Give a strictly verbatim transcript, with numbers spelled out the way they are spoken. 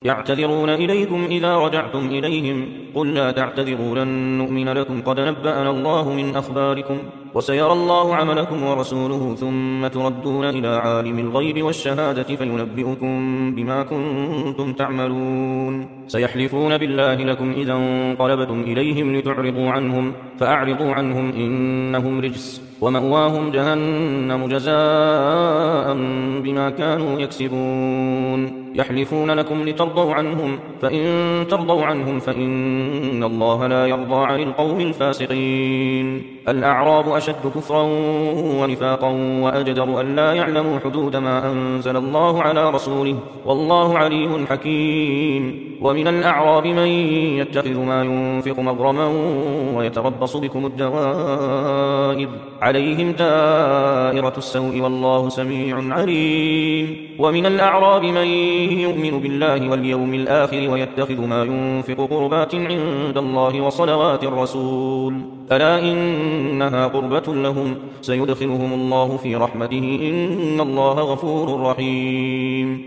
يعتذرون إليكم إذا رجعتم إليهم قل لا تعتذروا لن نؤمن لكم قد نبأنا الله من أخباركم وسيرى الله عملكم ورسوله ثم تردون إلى عالم الغيب والشهادة فينبئكم بما كنتم تعملون سيحلفون بالله لكم إذا انقلبتم إليهم لتعرضوا عنهم فأعرضوا عنهم إنهم رجس ومأواهم جهنم جزاء بما كانوا يكسبون يحلفون لكم لترضوا عنهم فإن ترضوا عنهم فإن الله لا يرضى عن القوم الفاسقين الأعراب أشد كفرا ونفاقا وأجدر أن لا يعلموا حدود ما أنزل الله على رسوله والله عليم حكيم ومن الأعراب من يتخذ ما ينفق مغرما ويتربص بكم الدوائر عليهم دائرة السوء والله سميع عليم ومن الأعراب من يؤمن بالله واليوم الآخر ويتخذ ما ينفق قربات عند الله وصلوات الرسول ألا إنها قربة لهم سيدخلهم الله في رحمته إن الله غفور رحيم